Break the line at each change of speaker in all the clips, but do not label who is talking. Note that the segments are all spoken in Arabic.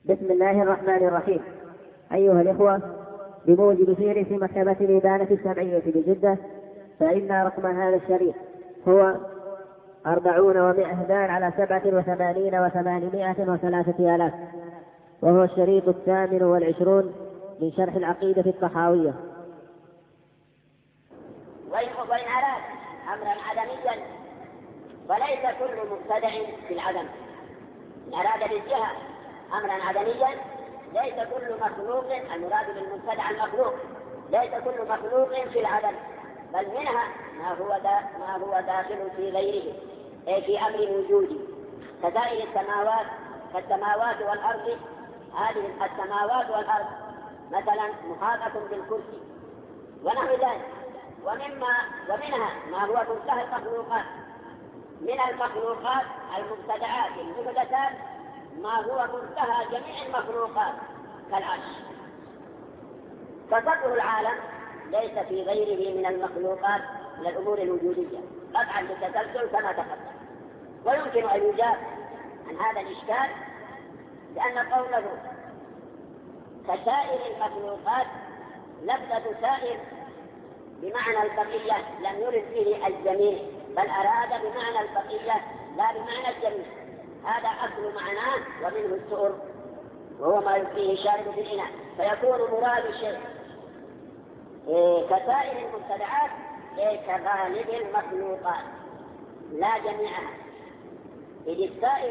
بسم الله الرحمن الرحيم. أيها الإخوة، بموجب سير في مكتبة الإبانة السبعية بجدة، فإن رقم هذا الشريط هو 40 و100 على 87 و803 آلاف، وهو الشريط 28 من شرح العقيدة الطحاوية.
وإن أراد أمرا عدميا وليس كل مبتدع في العدم. إن أراد بالجهة أمرا عدميا ليس كل مخلوق، المراد بالمبتدع المخلوق، ليس كل مخلوق في العدم، بل منها ما هو داخل في غيره، أي في أمر وجودي، كسائر السماوات، كالسماوات والأرض. هذه السماوات والأرض مثلا محاطة بالكرسي ونحو ذلك. ومنها ما هو منتهى المخلوقات، من المخلوقات المبتدعات المحدثات ما هو منتهى جميع المخلوقات كالعرش. فصدر العالم ليس في غيره من المخلوقات من الأمور الوجودية قطعا بالتسلسل كما تقدم. ويمكن أن يجاب عن هذا الإشكال لأن قوله كسائر المخلوقات لفظة سائر بمعنى البقية لم يرد به الجميع، بل أراد بمعنى البقية لا بمعنى الجميع. هذا أصل معناه، ومنه السؤر وهو ما يلقيه الشارب في الإناء، فيكون مراد الشيء كسائر المبتدعات كغالب المخلوقات لا جميعها، إذ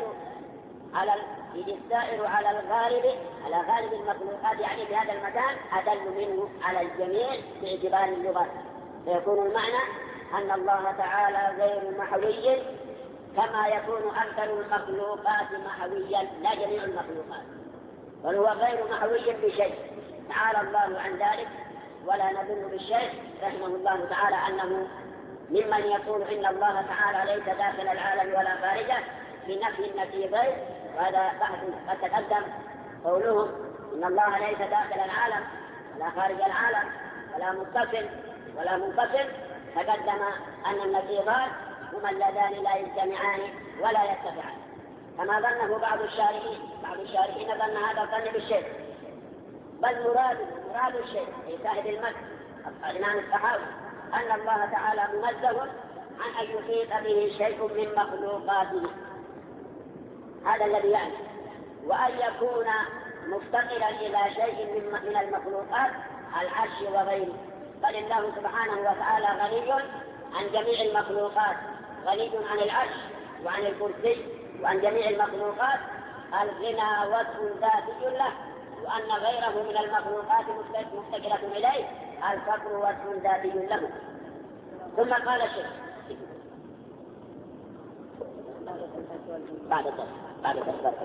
السائر على غالب المخلوقات، يعني في هذا المكان أدل منه على الجميع باعتبار اللغة. فيكون المعنى أن الله تعالى غير محوي كما يكون أكثر المخلوقات محويا لا جميع المخلوقات، بل هو غير محوي بشيء، تعالى الله عن ذلك. ولا نظن بالشيء رحمه الله تعالى أنه ممن يقول إن الله تعالى ليس داخل العالم ولا خارجه بنفي النقيضين، وهذا بحث قد تقدم. قولهم إن الله ليس داخل العالم ولا خارج العالم ولا متصل ولا منفصل، تقدم أن النقيضان هما اللذان لا يجتمعان ولا يتبعان، كما ظنه بعض الشارحين ظن هذا الظن بالشيء، بل مراد الشيء في صاحب المسح الإمام الطحاوي أن الله تعالى منزه عن أن يحيط به شيء من مخلوقاته، هذا الذي يعني، وأن يكون مفتقرا إلى شيء من المخلوقات العرش وغيره، بل الله سبحانه وتعالى غني عن جميع المخلوقات، غني عن العرش وعن الكرسي وعن جميع المخلوقات. الغنى وصف ذاتي له، وأن غيره من المخلوقات مفتقرة إليه، الفقر وصف ذاتي له. ثم قال الشيخ بعد الدرس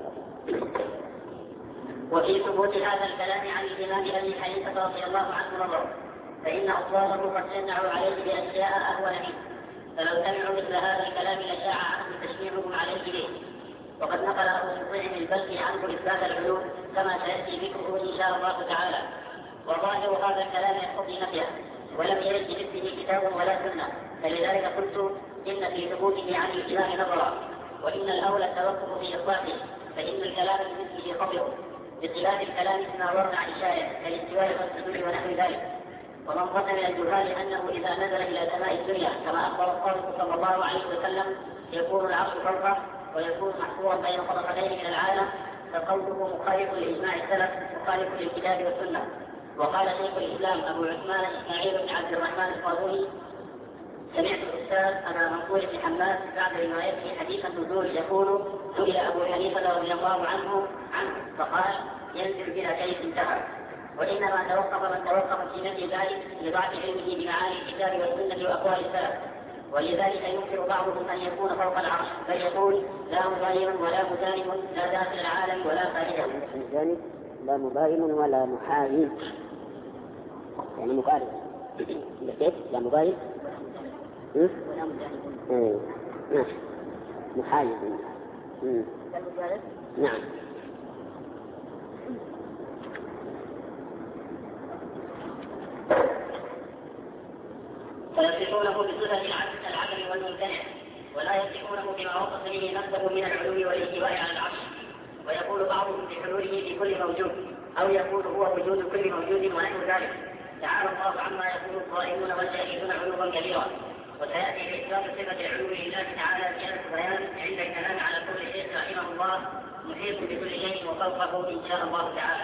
وفي ثبوت هذا الكلام عن الإمام أبي حنيفة رضي الله عنه نظر، فإن أصوابه قد جمعوا عليه بأشياء أهون منه، فلو سمعوا مثل هذا الكلام لشاع عنهم تشنيعهم عليه به. وقد نقل أبو مطيع البلخي عنه إثبات العلوم كما سيأتي ذكره إن شاء الله تعالى. وظاهر هذا الكلام يقتضي نفيه، ولم يرد بمثله كتاب ولا سنة، فلذلك قلت إن في ثبوته عن الإمام نظرا، وإن الأولى التوقف في إطلاقه، فإن الكلام بمثله خطئ، بخلاف الكلام فيما ورد عن الشارع كالاستواء والسجود ونحو ذلك. ومن ظن من الجهال أنه إذا نزل إلى سماء الدنيا كما أخبر الصادق صلى الله عليه وسلم يكون العرش فوقه ويكون محصورا بين طبقتين من العالم، فقوله مخالف لإجماع السلف مخالف للكتاب والسنة. وقال شيخ الإسلام أبو عثمان إسماعيل بن عبد الرحمن القاضوني: سمعت الأستاذ أبا منصور بن حماد بعد روايته حديث النزول يقول: سئل أبو حنيفة رضي الله عنه فقال: ينزل بلا كيف انتهى. وإنما توقف من توقف في نفي ذلك لضعف علمه بمعاني الكتاب والسنة وأقوال السلف، ولذلك ينكر بعضهم أن يكون فوق العرش، بل يقول: لا مباين ولا مجانب، لا داخل العالم ولا خارجه.
لا مباين ولا محايد، يعني مقارب. كيف؟ لا مباين ولا مجانب. نعم، محايد. نعم.
فيصفونه بصفة العدم والممتنع، ولا يصفونه بما وصف به نفسه من العلو والاستواء على العرش. ويقول بعضهم بحلوله في كل موجود، أو يقول هو وجود كل موجود ونحو ذلك. تعالى الله عما يقول القائلون والجاهلون علوا كبيرا. وسيأتي في إثبات صفة العلو لله تعالى زيادة بيان عند الكلام على كل شيء رحمه الله محيط بكل شيء وفوقه إن شاء الله تعالى.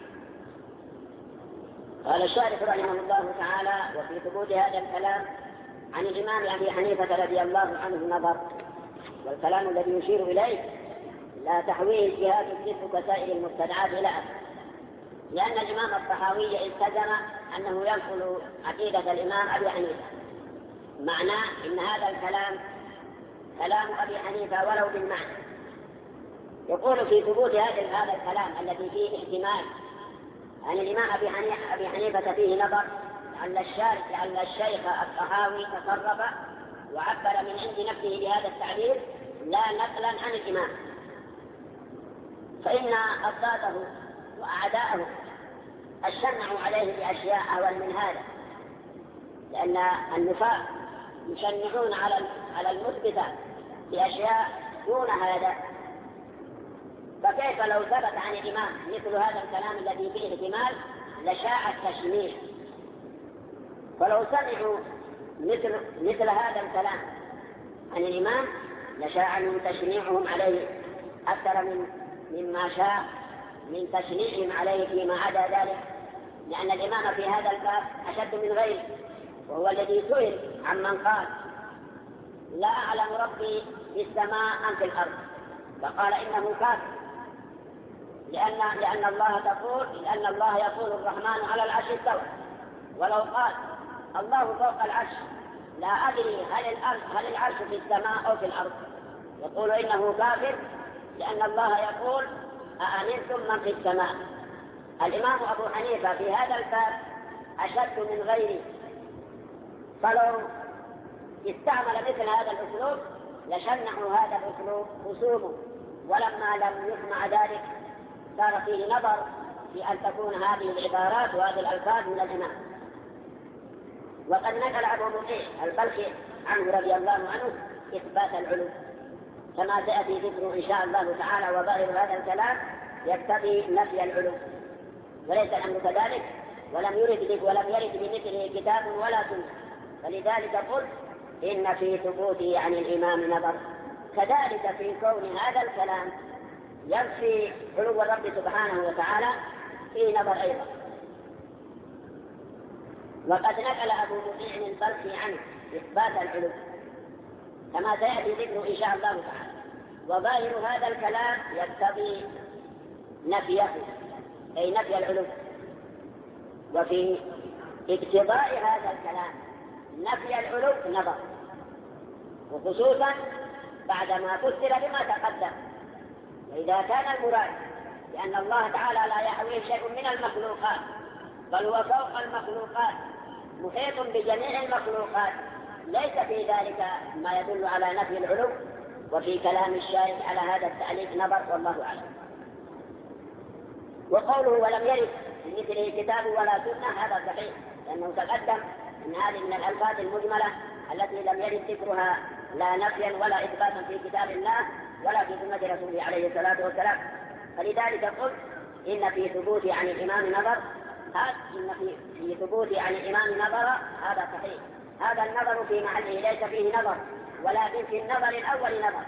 قال الشارح رحمه الله تعالى: وفي ثبوت هذا الكلام عن الإمام أبي حنيفة رضي الله عنه نظر، والكلام الذي يشير إليه لا تحويه الجهاد الجد كسائر المبتدعات إلى أبد، لأن الإمام الطحاوي التزم أنه ينقل عقيدة الإمام أبي حنيفة. معناه إن هذا الكلام كلام أبي حنيفة ولو بالمعنى. يقول في ثبوت هذا الكلام الذي فيه احتمال أن الإمام أبي حنيفة فيه نظر، لعل الشيخ الطحاوي تصرف وعبر من عند نفسه بهذا التعبير لا نقلا عن الإمام، فإن أصداده وأعداءه اشنعوا عليه بأشياء أول من هذا، لأن النفاق يشنعون على المثبت بأشياء دون هذا. فكيف لو ثبت عن الإمام مثل هذا الكلام الذي فيه احتمال لشاع التشنيع؟ ولو سمعوا مثل هذا الكلام عن الإمام لشاع من تشنيعهم عليه أكثر مما شاء من تشنيعهم عليه فيما عدا ذلك، لأن الإمام في هذا الباب أشد من غيره، وهو الذي سئل عمن قال لا أعلم ربي في السماء أم في الأرض، فقال إنه كافر، لأن الله يقول الرحمن على العرش استوى، ولو قال الله فوق العرش لا أدري هل العرش في السماء أو في الأرض، يقول إنه كافر، لأن الله يقول أأمنتم من في السماء. الإمام أبو حنيفة في هذا الباب أشد من غيره، فلو استعمل مثل هذا الأسلوب لشنعوا هذا الأسلوب خصومه، ولما لم يسمع ذلك صار فيه نظر في أن تكون هذه العبارات وهذه الألفاظ من الإمام. وقد نقل أبو مطيع البلخي عنه رضي الله عنه إثبات العلو، كما سيأتي ذكره إن شاء الله تعالى، وظاهر هذا الكلام يقتضي نفي العلو، وليس الأمر كذلك، ولم يرد بمثله كتاب ولا سنة، فلذلك قلت إن في ثبوته عن الإمام نظر. كذلك في كون هذا الكلام ينفي علو الرب سبحانه وتعالى في نظر أيضا. وقد نقل أبو مطيع البلخي عنه إثبات العلو، كما سيأتي ذكره إن شاء الله تعالى، وظاهر هذا الكلام يقتضي نفيه، أي نفي العلو. وفي اقتضاء هذا الكلام نفي العلو نظر، وخصوصا بعدما فسر بما تقدم. وإذا كان المراد لأن الله تعالى لا يحويه شيء من المخلوقات، بل هو فوق المخلوقات محيط بجميع المخلوقات، ليس في ذلك ما يدل على نفي العلو. وفي كلام الشارح على هذا التعليق نظر، والله أعلم. وقوله ولم يرد بمثله كتاب ولا سنة هذا صحيح، لأنه تقدم أن هذه من الألفاظ المجملة التي لم يرد ذكرها لا نفيا ولا إثباتا في كتاب الله ولا في سنة رسوله عليه الصلاة والسلام. فلذلك قلت إن في ثبوت عن الإمام نظر، في ثبوت عن الإمام نظر هذا صحيح. هذا النظر في محله ليس فيه نظر، ولكن في النظر الأول نظر.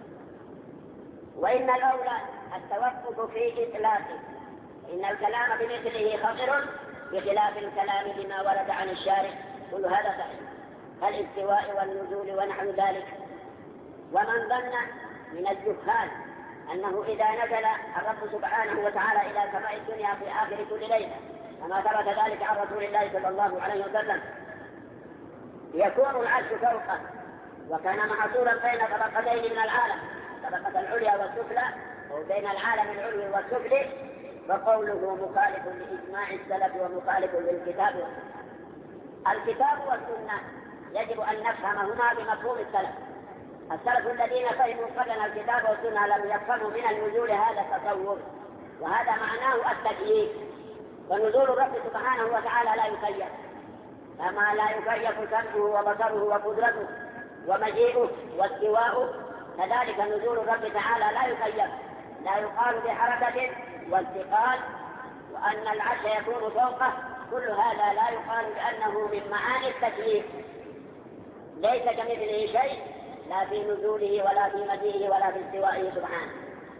وإن الأولى التوقف في إطلاقه، إن الكلام بمثله خطر بخلاف الكلام بما ورد عن الشارع، كل هذا صحيح، الاستواء والنزول ونحو ذلك. ومن ظن من الجهال أنه إذا نزل الرب سبحانه وتعالى إلى سماء الدنيا في آخر كل ليلة كما ثبت ذلك عن رسول الله صلى الله عليه وسلم يكون العرش فوقه، وكان محصورا بين طبقتين من العالم، طبقة العليا والسفلى، وبين العالم العلوي والسفلي، وقوله مخالف لإجماع السلف ومخالف للكتاب والسنة. الكتاب والسنة يجب أن نفهمهما بمفهوم السلف. السلف الذين فهموا قبلنا الكتاب والسنة لم يفهموا من النزول هذا التصور، وهذا معناه التكييف. ونزول الرب سبحانه وتعالى لا يكيف، كما لا يكيف سمعه وبصره وقدرته ومجيئه واستواؤه، كذلك نزول الرب تعالى لا يكيف، لا يقال بحركة وانتقال، وأن العرش يكون فوقه، كل هذا لا يقال بأنه من معاني التكليف. ليس كمثله شيء، لا في نزوله ولا في مجيئه ولا في استوائه سبحانه.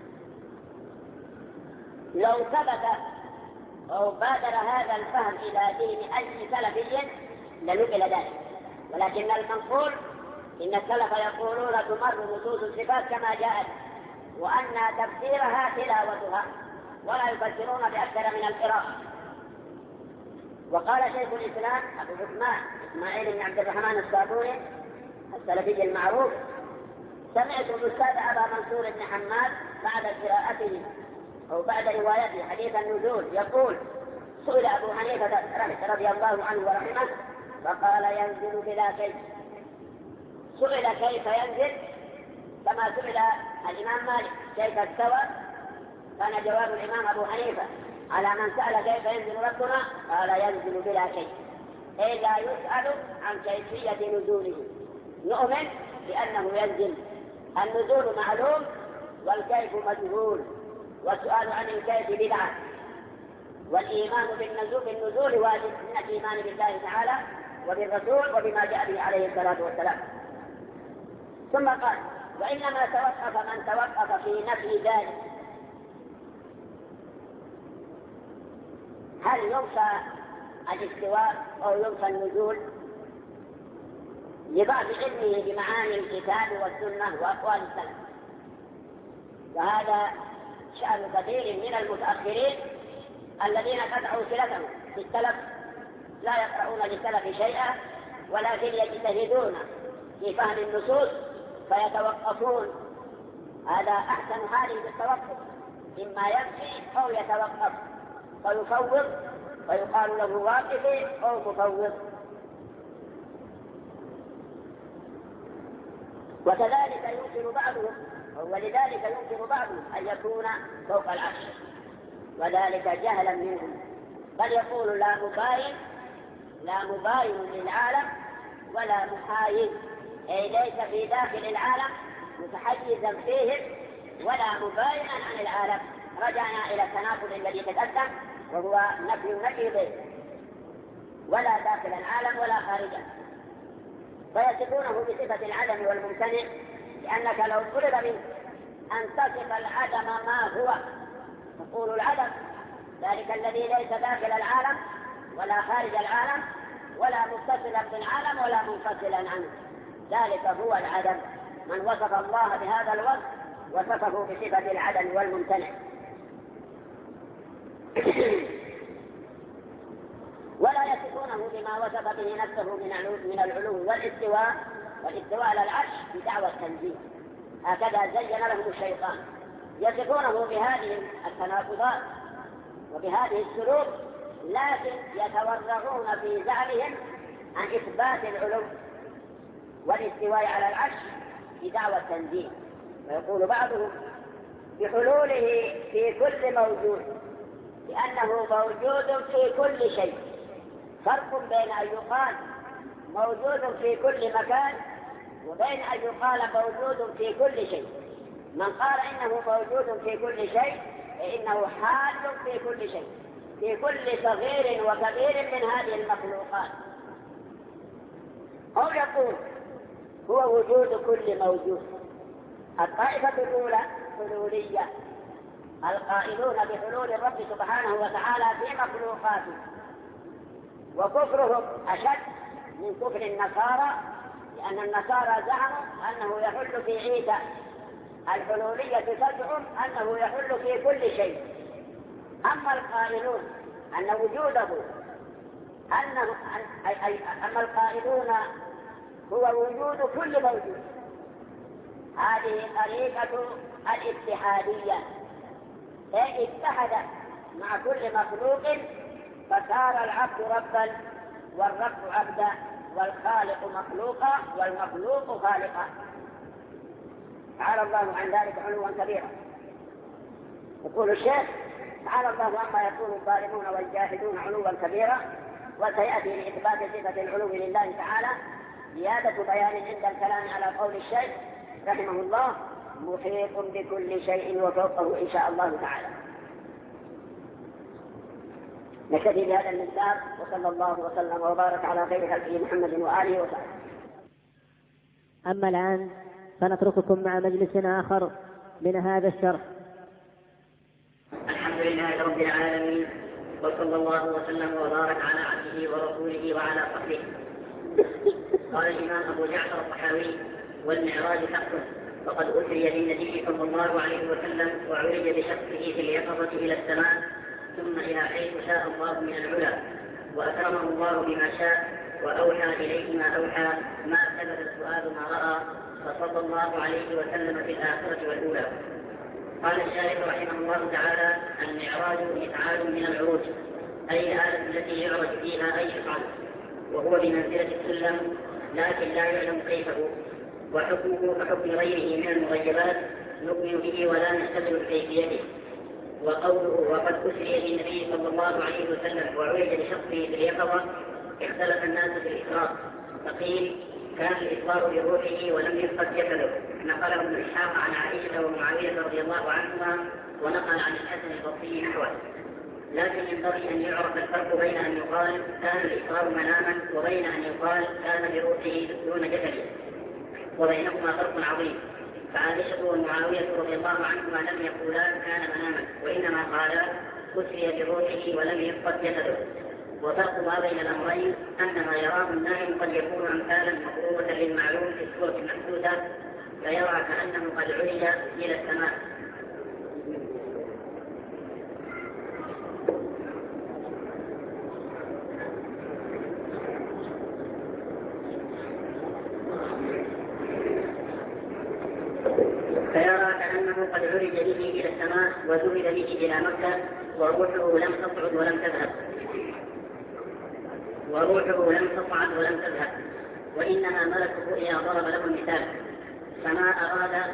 لو ثبت أو بادر هذا الفهم إلى دين أي سلفي لنقل ذلك، ولكن المنقول إن السلف يقولون تمر نصوص الصفات كما جاءت، وأن تفسيرها تلاوتها، ولا يفسرون بأكثر من القراءة. وقال شيخ الإسلام أبو عثمان إسماعيل بن عبد الرحمن الصابوني السلفي المعروف: سمعت الأستاذ أبا منصور بن حماد بعد قراءته أو بعد روايته حديث النزول يقول: سئل أبو حنيفة رضي الله عنه ورحمه فقال: ينزل بلا كيف. سئل كيف ينزل كما سئل الإمام مالك كيف استوى، كان جواب الإمام أبو حنيفة على من سأل كيف ينزل ربنا قال: ينزل بلا كيف، أي لا يسأل عن كيفية نزوله، نؤمن بأنه ينزل. النزول معلوم والكيف مجهول، والسؤال عن الكيف بدعة، والإيمان بالنزول واجب من الإيمان بالله تعالى وبالرسول وبما جاء به عليه الصلاة والسلام. ثم قال: وإنما توقف من توقف في نفي ذلك. هل ينفى الاستواء أو ينفى النزول؟ لبعض علمه بمعاني الكتاب والسنة وأقوال السلف، وهذا شأن كثير من المتأخرين الذين قطعوا صلتهم بالسلف، لا يقرؤون للسلف شيئا، ولكن يجتهدون في فهم النصوص فيتوقفون. هذا أحسن حال بالتوقف، إما يمشي أو يتوقف فيفوض ويقال له واقف أو مفوض. وكذلك يمكن بعضهم، ولذلك يمكن بعضهم أن يكون فوق العرش، وذلك جهلا منهم، بل يقول لا مباين للعالم ولا محايد، أي ليس في داخل العالم متحيزا فيه ولا مباينا عن العالم. رجعنا إلى التناقض الذي تقدم، وهو نفي النقيض، ولا داخل العالم ولا خارجه. فيصفونه بصفة العدم والممتنع، لأنك لو طلب منك أن تصف العدم ما هو تقول العدم، ذلك الذي ليس داخل العالم ولا خارج العالم ولا متصلا بالعالم ولا منفصلا عنه، ذلك هو العدم. من وصف الله بهذا الوصف وصفه بصفة العدم والممتنع. ولا يصفونه بما وصف به نفسه من العلو والاستواء على العرش بدعوى التنزيه، هكذا زين لهم الشيطان. يصفونه بهذه التناقضات وبهذه السلوك، لكن يتورعون في زعمهم عن إثبات العلو والاستواء على العرش بدعوى التنزيه. ويقول بعضهم بحلوله في كل موجود، لأنه موجود في كل شيء. فرق بين أن يقال موجود في كل مكان وبين أن يقال موجود في كل شيء. من قال إنه موجود في كل شيء فإنه حال في كل شيء، في كل صغير وكبير من هذه المخلوقات. أو يقول هو وجود كل موجود. الطائفة الأولى حلولية، القائلون بحلول الرب سبحانه وتعالى في مخلوقاته، وكفرهم أشد من كفر النصارى، لأن النصارى زعموا أنه يحل في عيسى، الحلولية تزعم أنه يحل في كل شيء. أما القائلون أن وجوده أما القائلون هو وجود كل موجود، هذه طريقة الاتحادية، اتحد مع كل مخلوق فصار العبد ربا والرب عبدا والخالق مخلوقا والمخلوق خالقا. تعالى الله عن ذلك علوا كبيرا. يقول الشيخ: تعالى الله عما يقول الظالمون والجاهدون علوا كبيرا. وسيأتي لإثبات صفة العلو لله تعالى زيادة بيان عند الكلام على قول الشيخ رحمه الله: محيط بكل شيء وفوقه إن شاء الله تعالى. نكتفي بهذا المثال، وصلى الله وسلم وبارك على خير خلقه محمد وآله وصحبه.
أما الآن فنترككم مع مجلس آخر من هذا الشرح.
الحمد لله رب العالمين، وصلى الله وسلم وبارك على عبده ورسوله وعلى صحبه. قال الإمام أبو جعفر الطحاوي: والمعراج حق، وقد أسري بالنبي صلى الله عليه وسلم وعرج بشخصه في اليقظة إلى السماء ثم إلى حيث شاء الله من العلا، وأكرمه الله بما شاء وأوحى إليه ما أوحى، ما كذب الفؤاد ما رأى، فصلى الله عليه وسلم في الآخرة والأولى. قال الشارح رحمه الله تعالى: المعراج إفعال من العروج، أي الآلة التي يعرج فيها أي إفعال، وهو بمنزلة السلم لكن لا يعلم كيفه، وحكمه كحكم غيره من المغيبات نؤمن به ولا نستدل بكيفيته. وقوله وقد أسري بالنبي صلى الله عليه وسلم وعرج بشخصه في اليقظة، اختلف الناس في الإسراء، فقيل كان الإسرار بروحه ولم يفقد جسده، نقله ابن إسحاق عن عائشة ومعاوية رضي الله عنهما، ونقل عن الحسن البصري نحوه. لكن ينبغي أن يعرف الفرق بين أن يقال كان الإسرار مناما وبين أن يقال كان بروحه دون جسده، وبينهما فرق عظيم. فعائشة ومعاوية رضي الله عنهما لم يقولا كان مناما، وإنما قالا أسري بروحه ولم يفقد جسده. وفرق ما بين الأمرين أن ما يراه النائم قد يكون أمثالا مقروبة للمعلوم في الصورة المحدودة، فيرى كأنه قد عرج إلى السماء. قد عرج به إلى السماء وذهب به إلى مكة، وروحه لم تصعد ولم تذهب، وإنما ملك الرؤيا ضرب له المثال، فما أراد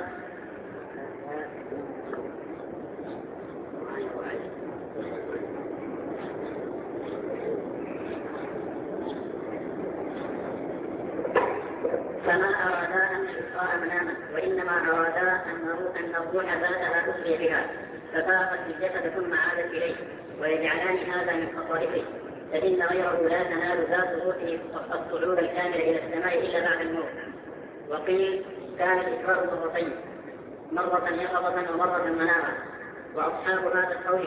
أن الإسراء مناما، وإنما أرادا أن الروح بعدها أسري بها ففارقت الجسد ثم عادت إليه، ويجعلان هذا من خصائصه، فإن غيره لا تنال ذات روحه الصعود الكامل إلى السماء إلا بعد الموت. وقيل كان الإسراء مرتين، مرة يقظة ومرة مناما، وأصحاب هذا القول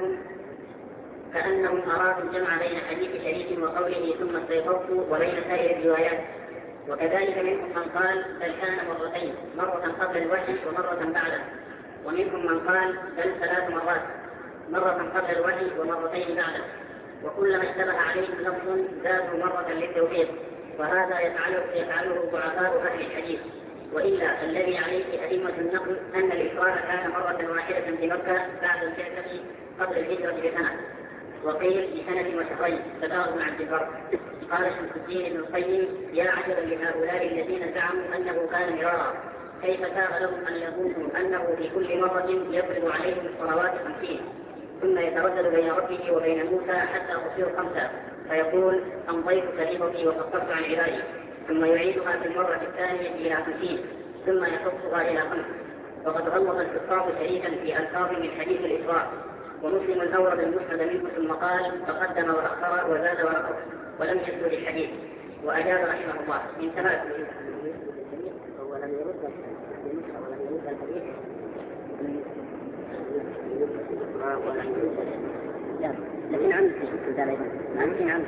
كأنهم أرادوا الجمع بين حديث شريك وقوله ثم استيقظت وبين سائر الروايات. وكذلك منهم من قال بل كان مرتين، مرة قبل الوحي ومرة بعده، ومنهم من قال بل 3 مرات، مرة قبل الوحي ومرتين بعده، وكلما اشتبه عليهم لفظ زادوا مرة للتوحيد، وهذا يفعله ضعفاء أهل الحديث. وإلا الذي عليه أئمة النقل أن الإسراء كان مرة واحدة بمكة بعد البعثة قبل الهجرة بسنة، وقيل بسنة وشهرين، تباغوا عن الفرق. قال شمس الدين ابن القيم: يا عجبا لهؤلاء الذين زعموا أنه كان مرارا، كيف ساغ لهم أن يظنوا أنه في كل مرة يفرض عليهم الصلوات 50 ثم يتردد بين ربه وبين موسى حتى تصير 5 فيقول أمضيت كلمتي وقصرت عن عبادي، ثم يعيدها في المرة الثانية إلى 50 ثم يحطها إلى 5. وقد غلط الحفاظ شريكا في ألفاظ من حديث الإسراء، ومسلم أورد المسند منه ثم قال فقدم وأخر وزاد ونقص ولم يذكر الحديث، وأجاب رحمه الله انتهى. ولم يرد الحديث لكن عن السلسلة أيضا لكن عن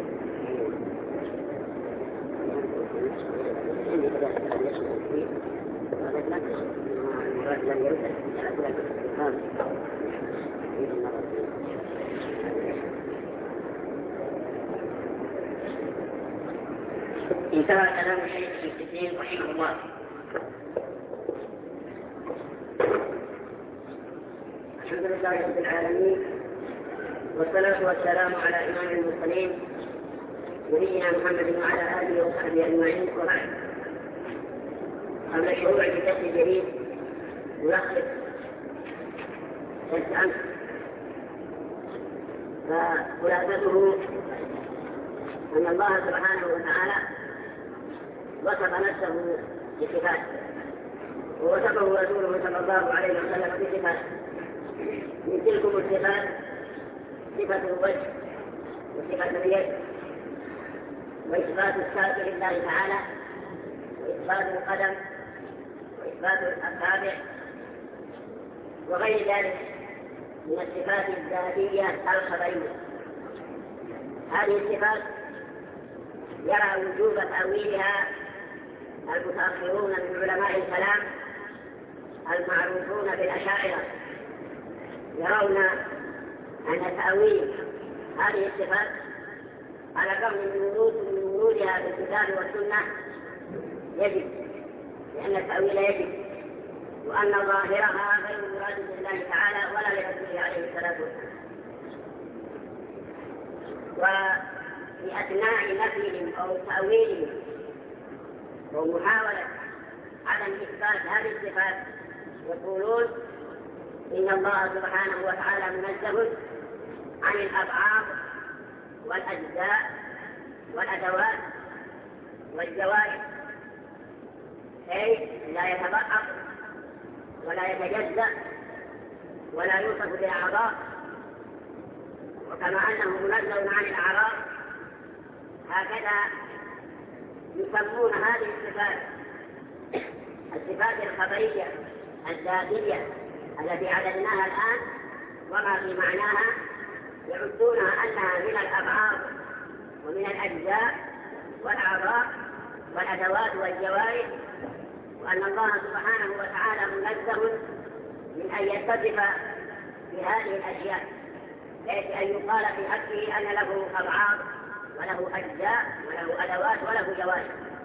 انتهى كلام الشيخ ابن الدين رحمه الله. الحمد لله رب العالمين، والصلاة والسلام على إمام المرسلين نبينا محمد وعلى آله وصحبه أجمعين، وبعد. قبل الشروع في درس جديد يلخص درس أمس، فخلاصته أن الله سبحانه وتعالى وصف نفسه بصفات ووصفه رسوله صلى الله عليه وسلم بصفات. من تلكم الصفات صفة الوجه وصفة اليد وإثبات الساق لله تعالى وإثبات القدم وإثبات الأصابع وغير ذلك من الصفات الذاتية الخبرية. هذه الصفات يرى وجوب تأويلها المتأخرون من علماء الكلام المعروفون بالأشاعرة، يرون أن تأويل هذه الصفات على الرغم من ورودها في الكتاب والسنة يجب، لأن التأويل يجب، وأن ظاهرها غير مراد لله تعالى ولا لرسوله عليه الصلاة والسلام. وفي أثناء نفيهم أو تأويلهم ومحاولة عدم إثبات هذه الصفات يقولون إن الله سبحانه وتعالى منزه عن الأبعاد والأجزاء والأدوات والجوارح، أي لا يتبعض ولا يتجزأ ولا يوصف بالأعضاء، وكما أنه منزه عن الأعراض هكذا يسمون هذه الصفات الخبرية الذاتية التي عددناها الآن وما في معناها، يعدونها أنها من الأبعاد ومن الأجزاء والأعضاء والأدوات والجوارح، وأن الله سبحانه وتعالى منزه من أن يتصف بهذه الأشياء، ليس أن يقال في حقه أن له أبعاد وله أجزاء وله أدوات وله جوارح.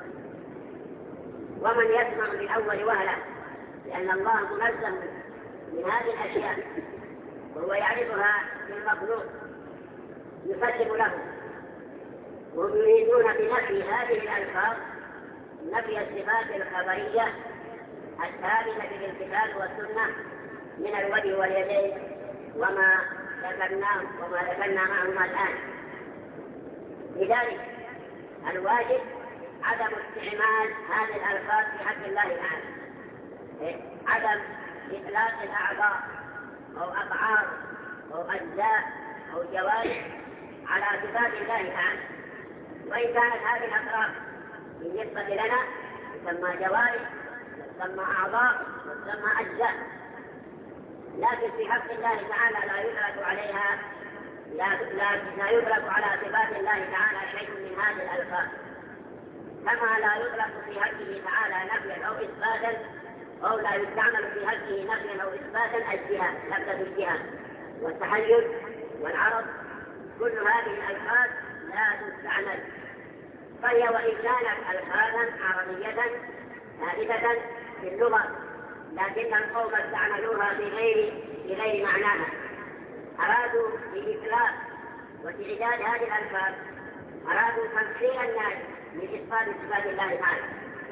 ومن يسمع من أول وهلة لأن الله منزه من هذه الأشياء وهو يعرفها في المخلوق يسلم له، وهم يريدون بنفي هذه الألفاظ نفي الصفات الخبرية الثابتة في الكتاب والسنة من الوجه واليدين وما ذكرنا معهما الآن. لذلك الواجب عدم استعمال هذه الألفاظ في حق الله تعالى، عدم إطلاق الأعضاء أو أبعاد أو أجزاء أو جوارح على صفات الله تعالى، وإن كانت هذه الأطراف بالنسبة لنا تسمى جوارح تسمى أعضاء تسمى أجزاء، لكن في حق الله تعالى لا يدرك عليها لا يدرك على صفات الله تعالى شيء من هذه الألفاظ، كما لا يدرك في حقه تعالى نفيا أو إثباتا، أو لا يستعمل في حقه نفيا أو إثباتا الجهة لفظة الجهة والتحيز والعرض، كل هذه الألفاظ لا تستعمل، فهي وإن كانت ألفاظا عربية ثابتة في اللغة لكن القوم استعملوها بغير معناها، أرادوا بإطلاق وتعداد هذه الألفاظ أرادوا تفسير الناس من إثبات صفات الله تعالى،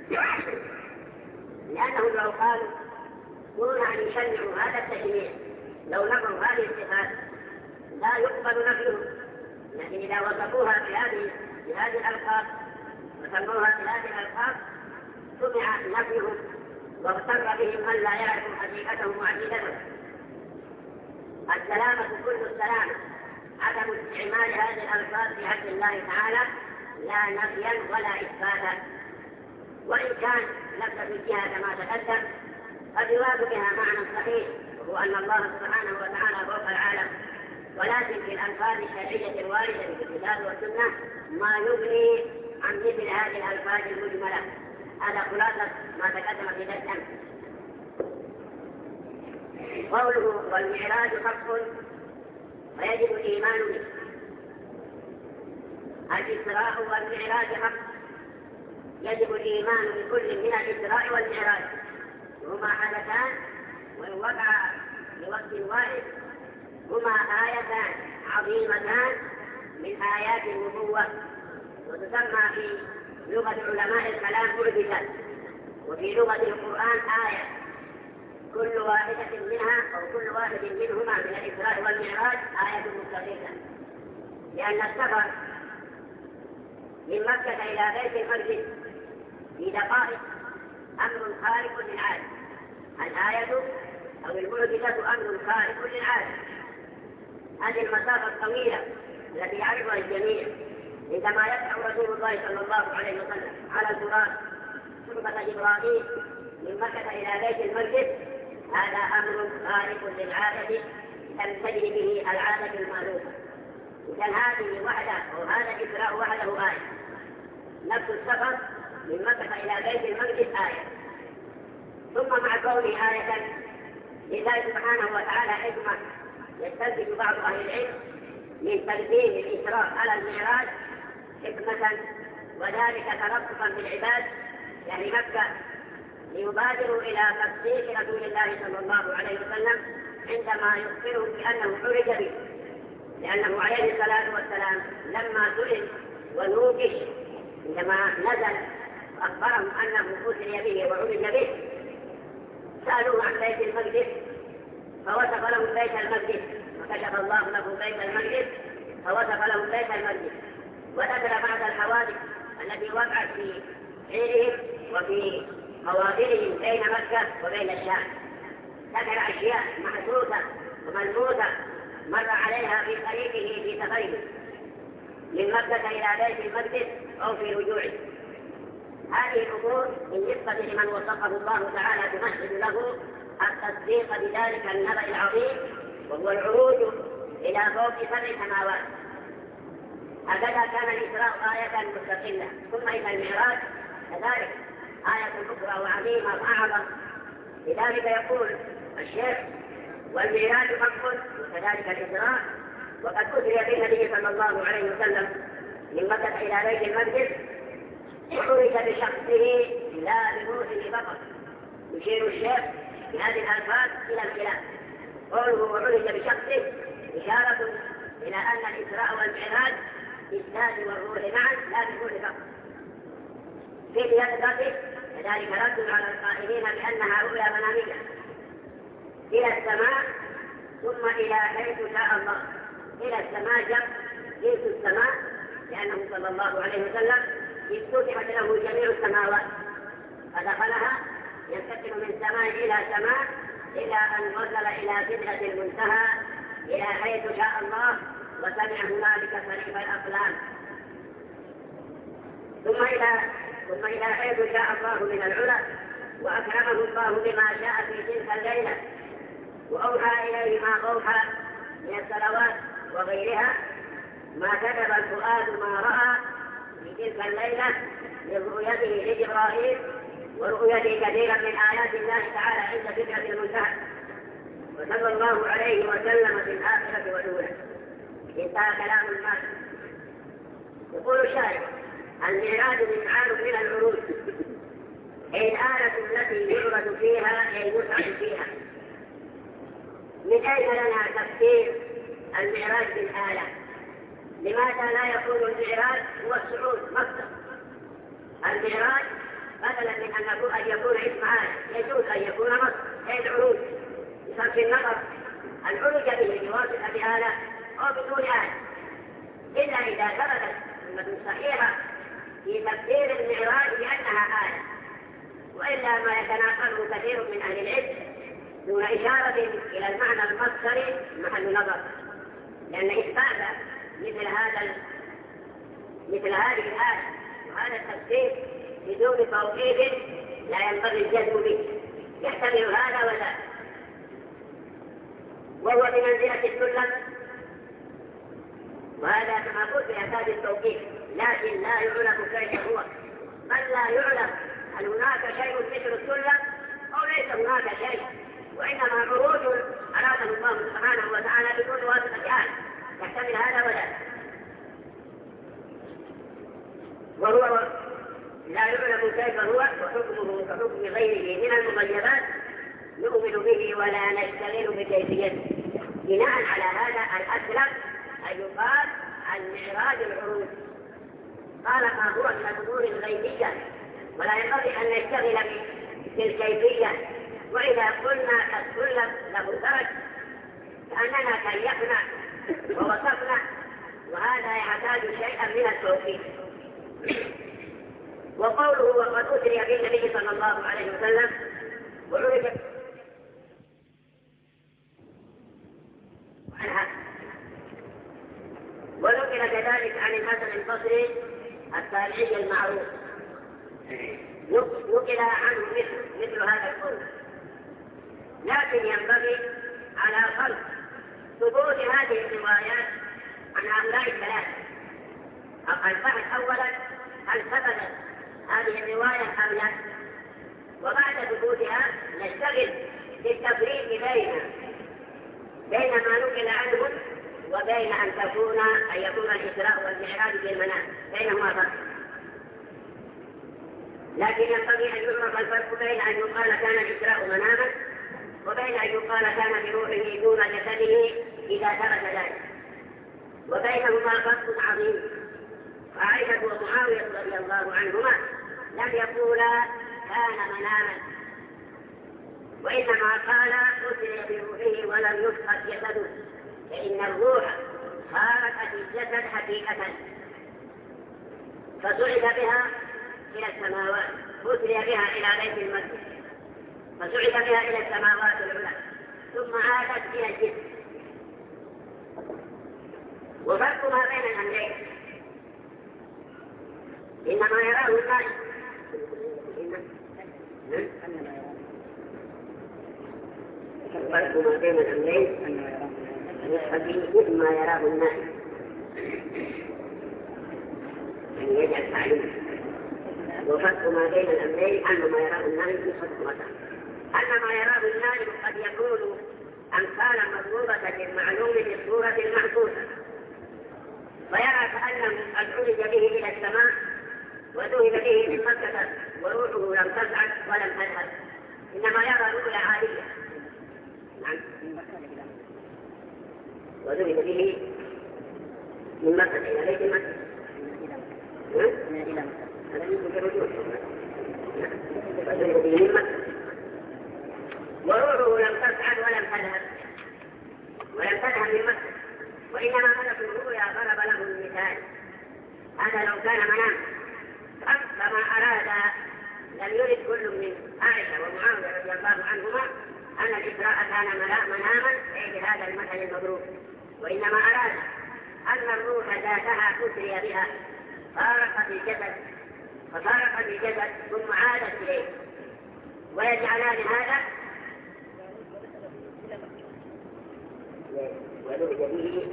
لأنهم لو قالوا دون أن يشرعوا هذا التشريع لو نفوا هذه الصفات لا يقبل نفيهم، لكن إذا وصفوها بهذه الألفاظ وسموها بهذه الألفاظ سمع نفيهم واغتر بهم من لا يعرف حقيقتهم وعقيدتهم. السلامة كل السلامة عدم استعمال هذه الألفاظ في حق الله تعالى لا نفيا ولا إثباتا، وإن كان لفظ الجهة كما تقدم قد يراد بها معنى صحيح وهو أن الله سبحانه وتعالى فوق العالم، ولكن في الألفاظ الشرعية الواردة في الكتاب والسنة ما يغني عن مثل هذه الألفاظ المجملة. هذا خلاصة ما تقدم في درس أمس. قوله والمعراج حق ويجب الإيمان به. الإسراء والمعراج حق يجب الإيمان بكل من الإسراء والمعراج، وهما حدثان وإن وقع لوقت واحد هما آيتان عظيمتان من آيات النبوة، وتسمى في لغة علماء الكلام معجزات، وفي لغة القرآن آية، كل واحدة منها أو كل واحد منهما من الإسراء والمعراج آية مستقلة، لأن السفر من مكة إلى بيت المقدس في دقائق أمر خارق للعادة، الآية أو المعجزة أمر خارق للعادة. هذه المسافة الطويلة التي يعرفها الجميع عندما يدعو رسول الله صلى الله عليه وسلم على التراب تربة إبراهيم من مكة إلى بيت المقدس، هذا أمر خارق للعادة لم تجري به العادة المألوفة. إذن هذه وحده أو هذا الإسراء وحده آية. نفس السفر من مكة إلى بيت المقدس آية. ثم مع كونه آية لله سبحانه وتعالى حكمة يستنتج بعض أهل العلم من تقديم الإسراء على المعراج حكمة، وذلك تلطفا بالعباد يعني مكة ليبادروا إلى تصديق رسول الله صلى الله عليه وسلم عندما يخبرهم بأنه عرج به، لأنه عليه الصلاة والسلام لما سئل ونوقش عندما نزل أخبرهم أنه أسري به وعرج به سألوه عن بيت المقدس فوصف لهم بيت المقدس، وكشف الله له بيت المقدس فوصف لهم بيت المقدس، وذكر بعض الحوادث التي وقعت في حينهم وفي مواطنهم بين مكة وبين الشام. ذكر أشياء محسوسة وملموسة مر عليها في طريقه في سفره من مكة إلى بيت المقدس أو في رجوعه. هذه الأمور بالنسبة لمن وصفه الله تعالى تمهد له التصديق بذلك النبأ العظيم، وهو العروج إلى فوق 7 سماوات. هكذا كان الإسراء آية مستقلة. ثم إلى المعراج كذلك آية أخرى وعظيمة وأعظم. لذلك يقول الشيخ: والمعراج حق وكذلك الإسراء، وقد أسري بالنبي صلى الله عليه وسلم من مكة إلى بيت المقدس وعرج بشخصه لا بروحه فقط. يشير الشيخ بهذه الألفاظ إلى الخلاف. قوله وعرج بشخصه إشارة إلى أن الإسراء والمعراج بالذات والروح معا لا بالروح فقط. في زيادة كذلك رد على القائلين بأنها رؤيا منامية إلى السماء ثم إلى حيث شاء الله. إلى السماء جنس السماء لأنه صلى الله عليه وسلم فتحت له جميع السماوات فدخلها ينتقل من سماء إلى سماء إلى أن وصل إلى سدرة المنتهى إلى حيث شاء الله وسمع هنالك صريف الأقلام. ثم إلى حيث شاء الله من العلا وأكرمه الله بما شاء في تلك الليلة وأوحى إليه ما أوحى من الصلوات وغيرها. ما كتب الفؤاد ما رأى في تلك الليلة من رؤيته لجبرائيل ورؤيته كثيرا من آيات الله تعالى عند سدرة المنتهى، وصلى الله عليه وسلم في الآخرة والأولى. انتهى كلام الناس. يقول الشارع: المعراج مفعال من العروج، أي الآلة التي يعرج فيها أي يسعد فيها. من أين لنا تفسير المعراج بالآلة؟ لماذا لا يكون المعراج هو الصعود مصدر؟ المعراج بدلا من أن يكون اسم آلة يجوز أن يكون مصدر أي العروج بصرف النظر العروج به بواسطة بآلة أو بدون آلة، إلا إذا ثبتت سنة صحيحة في تفسير المعراج بأنها آية، وإلا ما يتناقله كثير من أهل العلم دون إشارة إلى المعنى المصدري محل نظر، لأن إثبات مثل هذه الآية وهذا التفسير بدون توقيت لا ينبغي الجزم به، يحتمل هذا وذاك، وهو بمنزلة السلم، وهذا كما قلت بأساس التوقيت، لكن لا يعلم كيف هو، بل لا يعلم هل هناك شيء مثل السلم أو ليس هناك شيء، وإنما عروج أراده الله سبحانه وتعالى بدون واسطة آية، يحتمل هذا وذاك، وهو لا يعلم كيف هو، وحكمه كحكم غيره من المغيبات نؤمن به ولا نشتغل بكيفيته. بناء على هذا الأسلم أن يقال المعراج العروج. قال ما هو من الأمور الغيبية ولا ينبغي أن نشتغل بالكيفية، وإذا قلنا السلم له درج كأننا كيفنا ووصفنا، وهذا يحتاج شيئا من التوفيق. وقوله وقد أسري بالنبي صلى الله عليه وسلم وعرج الحسن البصري التابعي المعروف نقل عنه مثل هذا القول، لكن ينبغي على خلق ثبوت هذه الروايات عن هؤلاء الثلاثة. البحث أولا هل ثبتت هذه الرواية أم لا، وبعد ثبوتها نشتغل بالتفريق بين ما نقل عنه وبين أن يكون الإسراء والمعراج بالمنام، بينهما فرق. لكن ينبغي أن يعرف الفرق بين أن يقال كان الإسراء مناما وبين أن يقال كان بروحه دون جسده إذا ثبت ذلك، وبينهما فرق عظيم. وعائشة ومعاوية رضي الله عنهما لم يقولا كان مناما، وإنما قال أسري بروحه ولم يفقد جسده، فإن الروح خارجت الجسد حقيقة فصعد بها إلى السماوات، أسري بها إلى بيت المقدس فصعد بها إلى السماوات العلى ثم عادت إلى الجسم. وفرق ما بين الأمرين إنما يراه الناس فرق ما بين الأمرين إما يراه الناس أن يجعل تعليم، وفرق ما بين الأمرين أن ما يراه الناس يصدق مثلا أن ما يراه الناس قد يكون أمثالا مضروبة للمعلوم بالصورة المحسوسة، ويرى كأنه قد عرج به إلى السماء وذهب به من مكة وروحه لم تصعد ولم تذهب، إنما يرى رؤيا عالية. نعم. وذهب به من مكة إلى بيت المقدس هذا يمكن الرجوع، وذهب به من مكة وروحه لم تصعد ولم تذهب من مكة، وإنما ملك الرؤيا ضرب له المثال هذا لو كان منام. فما أراد لم يرد كل من عائشة ومعاوية رضي الله عنهما أن الإسراء كان مناما أي بهذا المثل المضروب، وإنما أراد أن الروح ذاتها أسري بها ففارقت الجسد ثم عادت إليه، ويجعلان هذا ولوج به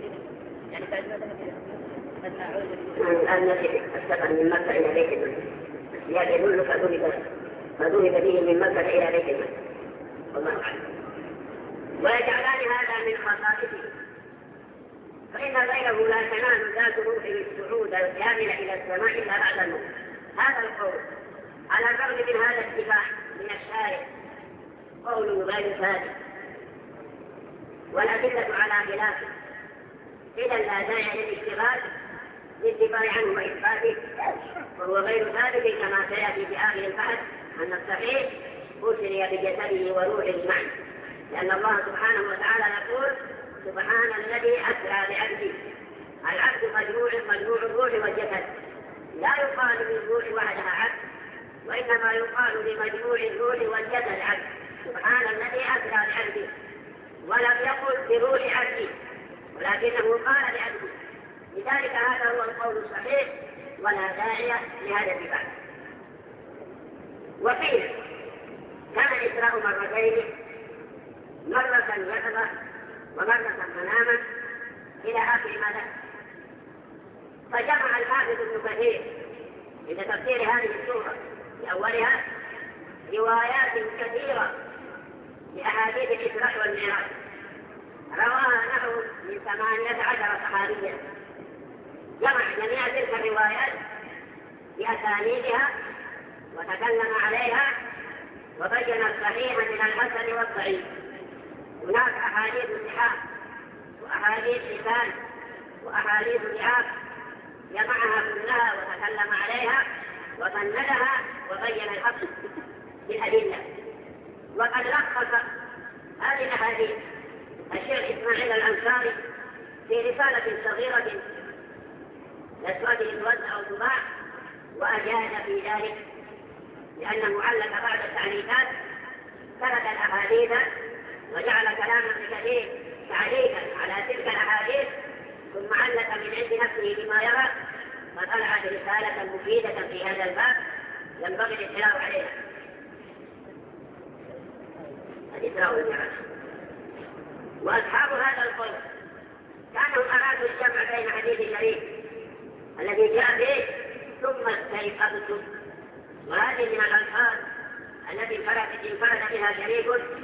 السفر من مكة إلى بيت المقدس يدل فذهب به من مكة إلى بيت المقدس والله أعلم. ويجعلان هذا من خصائصه، فإن غيره لا تنال ذات روحه الصعود الكامل إلى السماء إلا بعد الموت. هذا القول على الرغم من هذا الاتباع من الشارع قول غير ثابت والأدلة على خلافه، إذا لا داعي للاشتغال بالدفاع عنه وإثباته، وهو غير ثابت كما سيأتي في آخر البحث أن الصحيح أسري بجسده وروحه معا، لأن الله سبحانه وتعالى يقول سبحان الذي أسرى بعبده. العبد مجموع الروح والجسد، لا يقال للروح وحدها عبد، وإنما يقال لمجموع الروح والجسد عبد. سبحان الذي أسرى بعبده، ولم يقل بروح عبده ولكنه قال بعبده، لذلك هذا هو القول الصحيح ولا داعي لهذا الدفاع. وقيل كان الإسراء مرتين، مرة يقظة ومرة مناما إلى آخر ما ذكر. فجمع الحافظ ابن كثير عند تفسير هذه السورة في أولها روايات كثيرة لأحاديث الإسراء والمعراج، رواها نحو من 18 صحابيا، جمع جميع تلك الروايات بأسانيدها وتكلم عليها وبين الصحيح من الحسن والضعيف. هناك أحاديث صحاح وأحاديث لسان وأحاديث ضعاف، جمعها كلها وتكلم عليها وسندها وبين الحق بالأدلة. وقد لخص هذه الأحاديث الشيخ إسماعيل الأنصاري في رسالة صغيرة لسواد الوزن أو تباع، وأجاد في ذلك لأنه علق بعد التعليقات سرد الأحاديث وجعل كلام ابن كثير تعليقا على تلك الأحاديث، ثم علق من عند نفسه بما يرى فطلعت رسالة مفيدة في هذا الباب ينبغي الاطلاع عليها. الإسراء والمعراج. وأصحاب هذا القول كانوا أرادوا الجمع بين حديث الشريف الذي جاء به ثم استيقظتم، وهذه من الألفاظ التي انفرد بها شريف،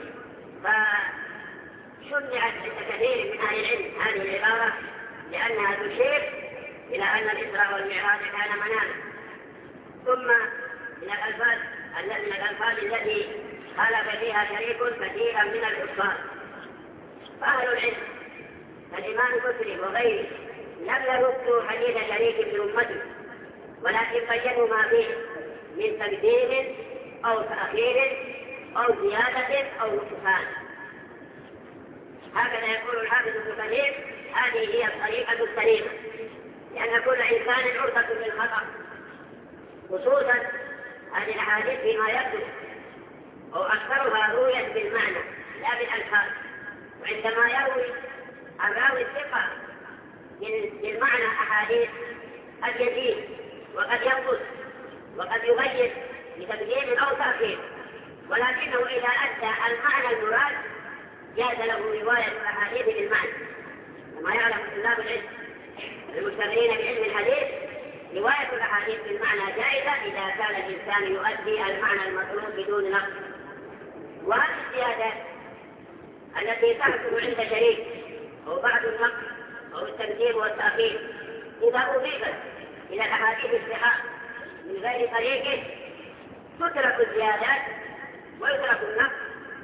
فشنعت عند كثير من أهل العلم هذه العبارة لأنها تشير إلى أن الإسراء والمعراج كان مناما. ثم من الألفاظ التي خالف فيها شريك كثيرا من الكفار. فأهل العلم كالإمام مسلم وغيره لم يردوا حديث شريك في أمته، ولكن بينوا ما فيه من تقديم أو تأخير أو زيادة أو نقصان. هكذا يقول الحافظ ابن كثير: هذه هي الطريقة السليمة، لأن كل إنسان عرضة للخطأ، خصوصا هذه الأحاديث فيما يبدو أو أكثرها رويت بالمعنى لا بالألفاظ. وعندما يروي الراوي الثقة بالمعنى أحاديث قد يزيد وقد ينقص وقد يغير بتقديم أو تأخير، ولكنه إذا أدى المعنى المراد جاز له رواية الأحاديث بالمعنى. كما يعلم طلاب العلم المشتغلين بعلم الحديث رواية الأحاديث بالمعنى جائزة إذا كان الإنسان يؤدي المعنى المطلوب بدون نقص. وهذه الزيادات التي تحصل عند شريك أو بعض النقص أو التقديم والتأخير إذا أضيفت إلى الأحاديث الصحاح من غير طريقه تترك الزيادات ويترك النقص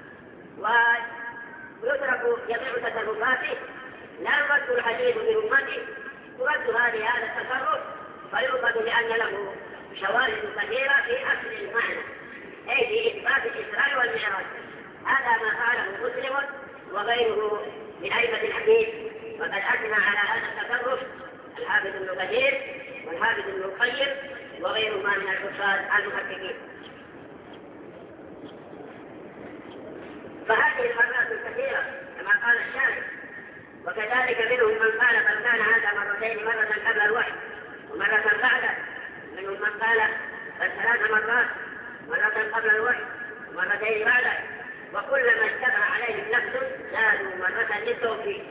ويترك جميع تصرفاته، لا يرد الحديث برمته، ترد هذا التصرف فيؤخذ لأن له شواهد كثيرة في أصل المعنى، أي في إثبات الإسراء والمعراج. هذا ما فعله مسلم وغيره من أئمة الحديث، وقد أثنى على هذا التصرف الحافظ ابن كثير والحافظ ابن القيم وغيرهما من الحفاظ المحققين. فهذه المرات الكثيرة كما قال الشارع، وكذلك منهم من قال بل كان هذا مرتين، مرة قبل الوحي ومرة بعده، منهم من قال بل 3 مرات، مرة قبل الوحي ومرتين بعده، وكلما اشتبه عليهم نفس زادوا مرة للتوفيق،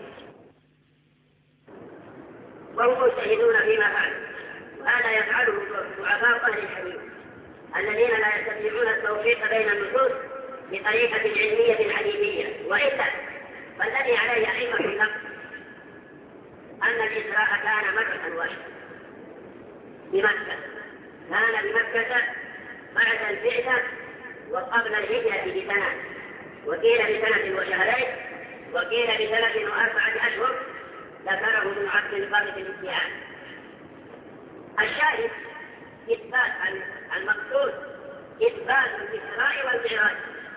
وهم مجتهدون فيما فعلوا. وهذا يفعله ضعفاء أهل الحديث الذين لا يستطيعون التوفيق بين النصوص بطريقة علمية حديثية. وإلا فالذي عليه أئمة النقد أن الإسراء كان مرة واحدة بمكة، كان بمكة بعد البعثة وقبل الهجرة بسنة، وقيل بسنة وشهرين، وقيل ب3 و4 أشهر، ذكره ابن عبد البر في الاستيعاب. الشاهد إثبات المقصود إثبات الإسراء والمعراج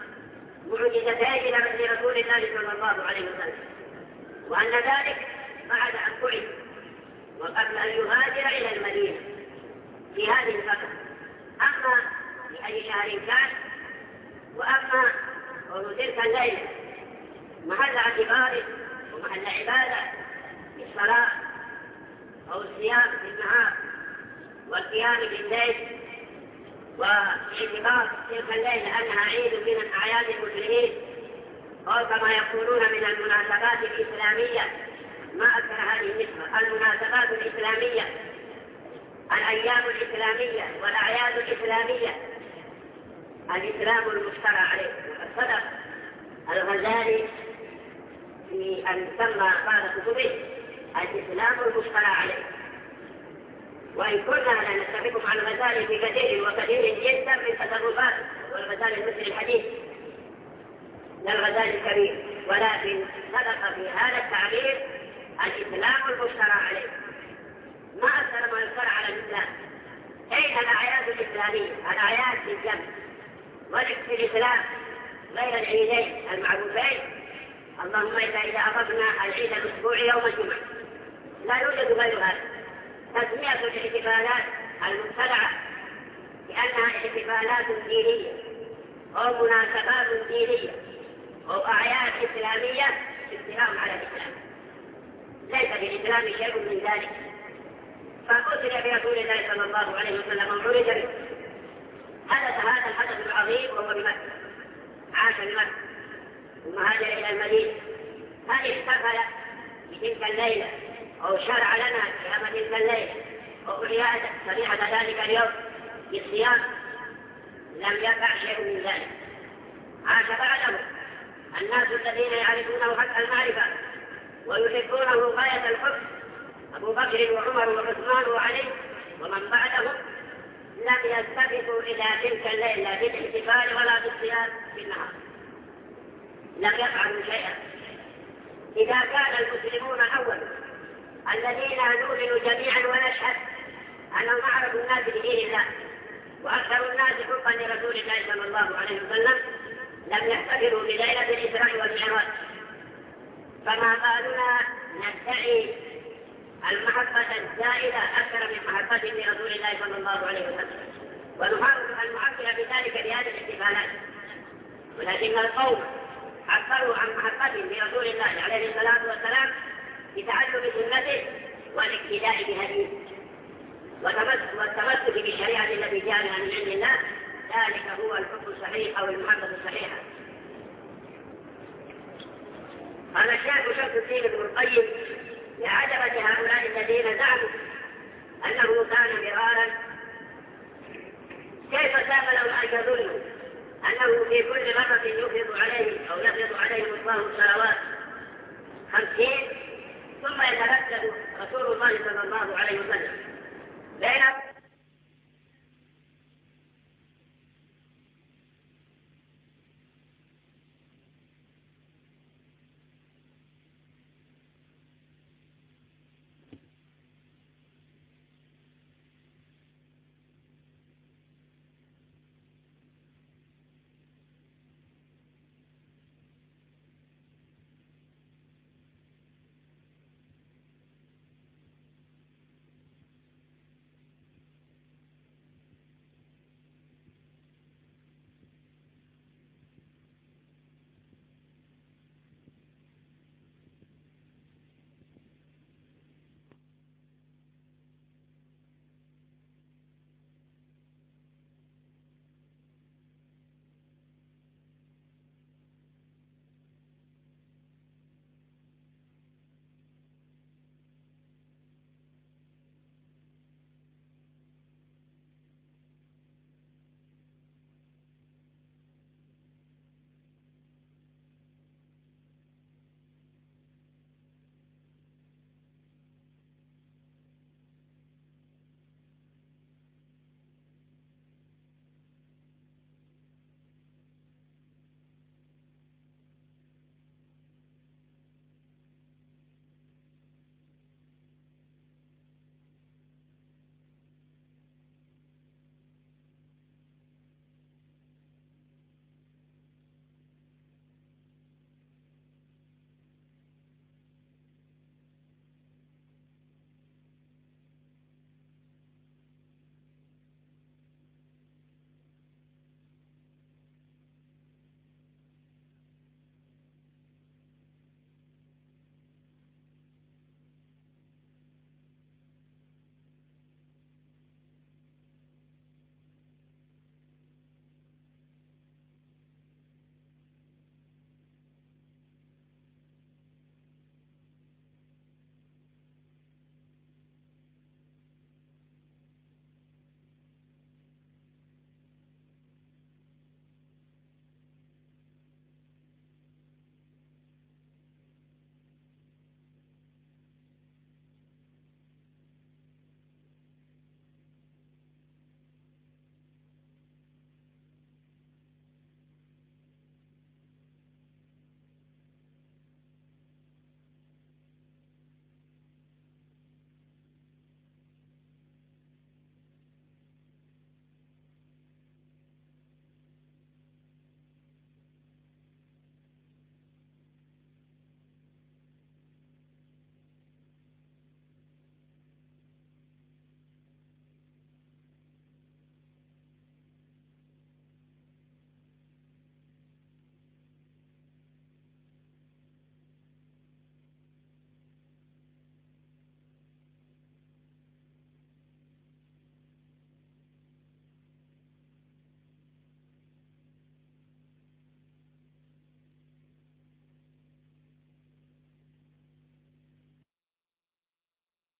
معجزتين لرسول الله صلى الله عليه وسلم، وأن ذلك بعد أن بعث وقبل أن يهاجر إلى المدينة في هذه الفترة. أما في أي شهر كان، وأما تلك الليلة محل اعتبار ومحل عبادة بالصلاة أو الصيام في النهار والقيام بالليل، واعتبار تلك الليلة أنها عيد من أعياد المسلمين، أو كما يقولون من المناسبات الإسلامية. ما أكثر هذه النسبة، المناسبات الإسلامية، الأيام الإسلامية والأعياد الإسلامية، الإسلام المشترع عليه. وقد صدق الغزالي في أن سمى بعض كتبه الإسلام المشترع عليه. وإن كنا لا نتفق مع الغزالي في كثير وكثير جدا من تصرفاته، والغزالي المصري الحديث للغزالي الكبير، ولكن صدق في هذا التعبير الإسلام المشترع عليه. ما أكثر ما يشترع على الإسلام. أين الأعياد الإسلامية؟ الأعياد في الجنة، في الإسلام غير العيدين المعروفين، اللهم إذا أضفنا العيد الأسبوعي يوم الجمعة، لا يوجد غير هذا. تسمية الاحتفالات المبتدعة لأنها احتفالات دينية أو مناسبات دينية أو أعياد إسلامية ابتلاء على الإسلام، ليس في الإسلام شيء من ذلك. فأسر برسول الله صلى الله عليه وسلم وعرج به. حدث هذا الحدث العظيم وهو بمكة، عاش بمكة ثم هاجر إلى المدينة. هل احتفل بتلك الليلة أو شرع لنا قيام تلك الليلة أو شريعة ذلك اليوم بالصيام؟ لم يقع شيء من ذلك. عاش بعده الناس الذين يعرفونه حق المعرفة ويحبونه غاية الحب، أبو بكر وعمر وعثمان وعلي ومن بعدهم، لم يلتفتوا إلى تلك الليلة بالاحتفال ولا بالصيام في النهار، لم يفعلوا شيئا. إذا كان المسلمون أول الذين نؤمن جميعا ونشهد أنهم أعرف الناس بدين الله وأكثر الناس حبا لرسول الله صلى الله عليه وسلم لم يحتفلوا بليلة الإسراء والمعراج، فما بالنا ندعي المحبة الزائدة أكثر من محبة لرسول الله صلى الله عليه وسلم، ونحاول أن نعبر بذلك بهذه الاحتفالات. ولكن القوم عبروا عن محبتهم لرسول الله عليه الصلاة والسلام بتعلم سنته والاقتداء بهديه والتمسك بالشريعة التي جاءنا من عند الله. ذلك هو الحب الصحيح أو المحبة الصحيحة. قال الشيخ شمس الدين ابن القيم: لعجبة هؤلاء الذين زعموا أنه كان مرارا، كيف سام لهم أن يظنوا أنه في كل مرة يفرض عليهم أو يفرض عليهم الله الصلوات 50 ثم يتردد رسول الله صلى الله عليه وسلم بين